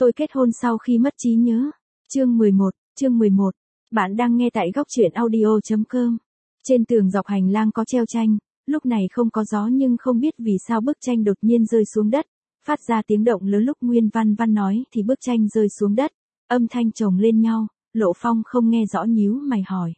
Tôi kết hôn sau khi mất trí nhớ. Chương 11. Bạn đang nghe tại góc truyện audio.com. Trên tường dọc hành lang có treo tranh, lúc này không có gió nhưng không biết vì sao bức tranh đột nhiên rơi xuống đất, phát ra tiếng động lớn. Lúc Nguyễn Văn Văn nói thì bức tranh rơi xuống đất, âm thanh chồng lên nhau, Lộ Phong không nghe rõ nhíu mày hỏi.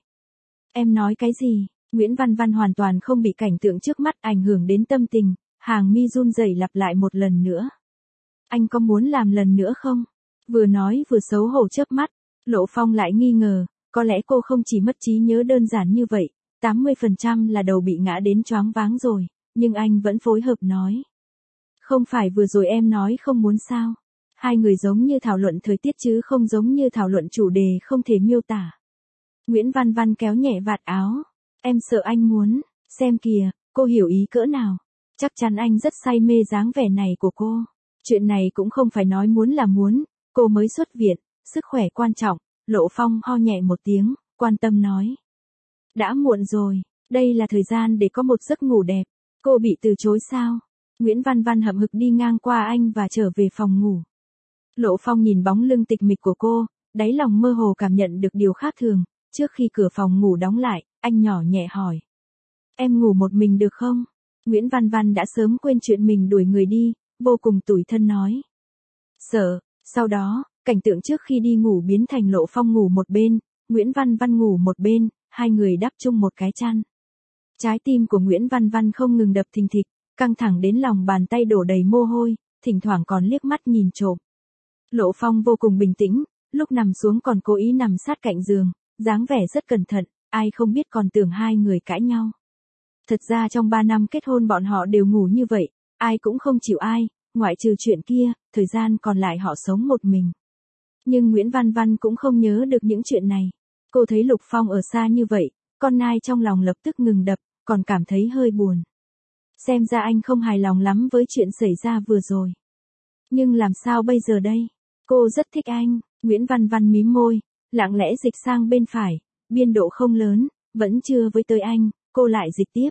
Em nói cái gì? Nguyễn Văn Văn hoàn toàn không bị cảnh tượng trước mắt ảnh hưởng đến tâm tình, hàng mi run rẩy lặp lại một lần nữa. Anh có muốn làm lần nữa không? Vừa nói vừa xấu hổ chớp mắt, Lộ Phong lại nghi ngờ, có lẽ cô không chỉ mất trí nhớ đơn giản như vậy, 80% là đầu bị ngã đến choáng váng rồi, nhưng anh vẫn phối hợp nói. Không phải vừa rồi em nói không muốn sao? Hai người giống như thảo luận thời tiết chứ không giống như thảo luận chủ đề không thể miêu tả. Nguyễn Văn Văn kéo nhẹ vạt áo. Em sợ anh muốn, xem kìa, cô hiểu ý cỡ nào. Chắc chắn anh rất say mê dáng vẻ này của cô. Chuyện này cũng không phải nói muốn là muốn, cô mới xuất viện, sức khỏe quan trọng. Lộ Phong ho nhẹ một tiếng, quan tâm nói. Đã muộn rồi, đây là thời gian để có một giấc ngủ đẹp. Cô bị từ chối sao? Nguyễn Văn Văn hậm hực đi ngang qua anh và trở về phòng ngủ. Lộ Phong nhìn bóng lưng tịch mịch của cô, đáy lòng mơ hồ cảm nhận được điều khác thường. Trước khi cửa phòng ngủ đóng lại, anh nhỏ nhẹ hỏi. Em ngủ một mình được không? Nguyễn Văn Văn đã sớm quên chuyện mình đuổi người đi, vô cùng tủi thân nói. Sợ. Sau đó, cảnh tượng trước khi đi ngủ biến thành Lộ Phong ngủ một bên, Nguyễn Văn Văn ngủ một bên, hai người đắp chung một cái chăn. Trái tim của Nguyễn Văn Văn không ngừng đập thình thịch, căng thẳng đến lòng bàn tay đổ đầy mồ hôi, thỉnh thoảng còn liếc mắt nhìn trộm. Lộ Phong vô cùng bình tĩnh, lúc nằm xuống còn cố ý nằm sát cạnh giường, dáng vẻ rất cẩn thận, ai không biết còn tưởng hai người cãi nhau. Thật ra trong 3 năm kết hôn bọn họ đều ngủ như vậy, ai cũng không chịu ai, ngoại trừ chuyện kia, thời gian còn lại họ sống một mình. Nhưng Nguyễn Văn Văn cũng không nhớ được những chuyện này. Cô thấy Lục Phong ở xa như vậy, con nai trong lòng lập tức ngừng đập, còn cảm thấy hơi buồn. Xem ra anh không hài lòng lắm với chuyện xảy ra vừa rồi. Nhưng làm sao bây giờ đây? Cô rất thích anh. Nguyễn Văn Văn mím môi, lặng lẽ dịch sang bên phải, biên độ không lớn, vẫn chưa với tới anh, cô lại dịch tiếp.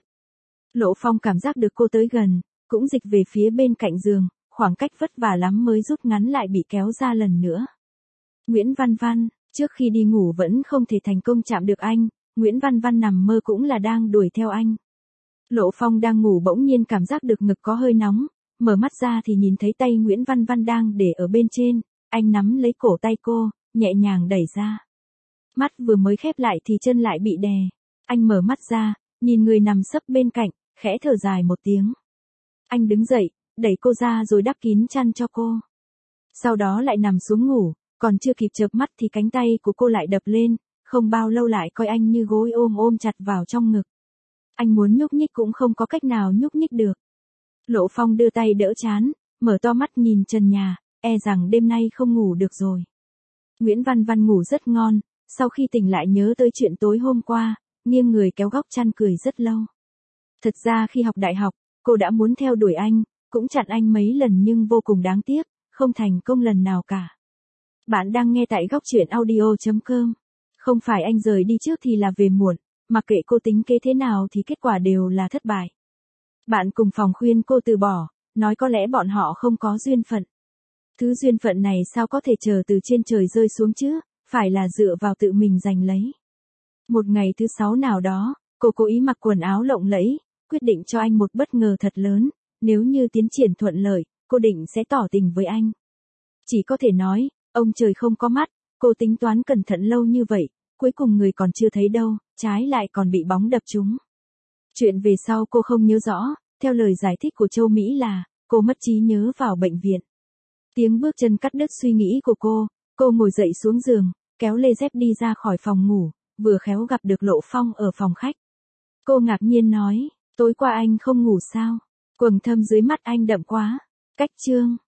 Lộ Phong cảm giác được cô tới gần, cũng dịch về phía bên cạnh giường, khoảng cách vất vả lắm mới rút ngắn lại bị kéo ra lần nữa. Nguyễn Văn Văn, trước khi đi ngủ vẫn không thể thành công chạm được anh, Nguyễn Văn Văn nằm mơ cũng là đang đuổi theo anh. Lộ Phong đang ngủ bỗng nhiên cảm giác được ngực có hơi nóng, mở mắt ra thì nhìn thấy tay Nguyễn Văn Văn đang để ở bên trên, anh nắm lấy cổ tay cô, nhẹ nhàng đẩy ra. Mắt vừa mới khép lại thì chân lại bị đè. Anh mở mắt ra, nhìn người nằm sấp bên cạnh, khẽ thở dài một tiếng. Anh đứng dậy, đẩy cô ra rồi đắp kín chăn cho cô. Sau đó lại nằm xuống ngủ, còn chưa kịp chợp mắt thì cánh tay của cô lại đập lên, không bao lâu lại coi anh như gối ôm chặt vào trong ngực. Anh muốn nhúc nhích cũng không có cách nào nhúc nhích được. Lộ Phong đưa tay đỡ trán, mở to mắt nhìn trần nhà, e rằng đêm nay không ngủ được rồi. Nguyễn Văn Văn ngủ rất ngon, sau khi tỉnh lại nhớ tới chuyện tối hôm qua, nghiêng người kéo góc chăn cười rất lâu. Thật ra khi học đại học, cô đã muốn theo đuổi anh, cũng chặn anh mấy lần nhưng vô cùng đáng tiếc, không thành công lần nào cả. Bạn đang nghe tại góc truyện audio.com. Không phải anh rời đi trước thì là về muộn, mặc kệ cô tính kế thế nào thì kết quả đều là thất bại. Bạn cùng phòng khuyên cô từ bỏ, nói có lẽ bọn họ không có duyên phận. Thứ duyên phận này sao có thể chờ từ trên trời rơi xuống chứ, phải là dựa vào tự mình giành lấy. Một ngày thứ 6 nào đó, cô cố ý mặc quần áo lộng lẫy, quyết định cho anh một bất ngờ thật lớn, nếu như tiến triển thuận lợi, cô định sẽ tỏ tình với anh. Chỉ có thể nói, ông trời không có mắt, cô tính toán cẩn thận lâu như vậy, cuối cùng người còn chưa thấy đâu, trái lại còn bị bóng đập trúng. Chuyện về sau cô không nhớ rõ, theo lời giải thích của Châu Mỹ là, cô mất trí nhớ vào bệnh viện. Tiếng bước chân cắt đứt suy nghĩ của cô ngồi dậy xuống giường, kéo lê dép đi ra khỏi phòng ngủ, vừa khéo gặp được Lộ Phong ở phòng khách. Cô ngạc nhiên nói, tối qua anh không ngủ sao? Quầng thâm dưới mắt anh đậm quá. Cách chương.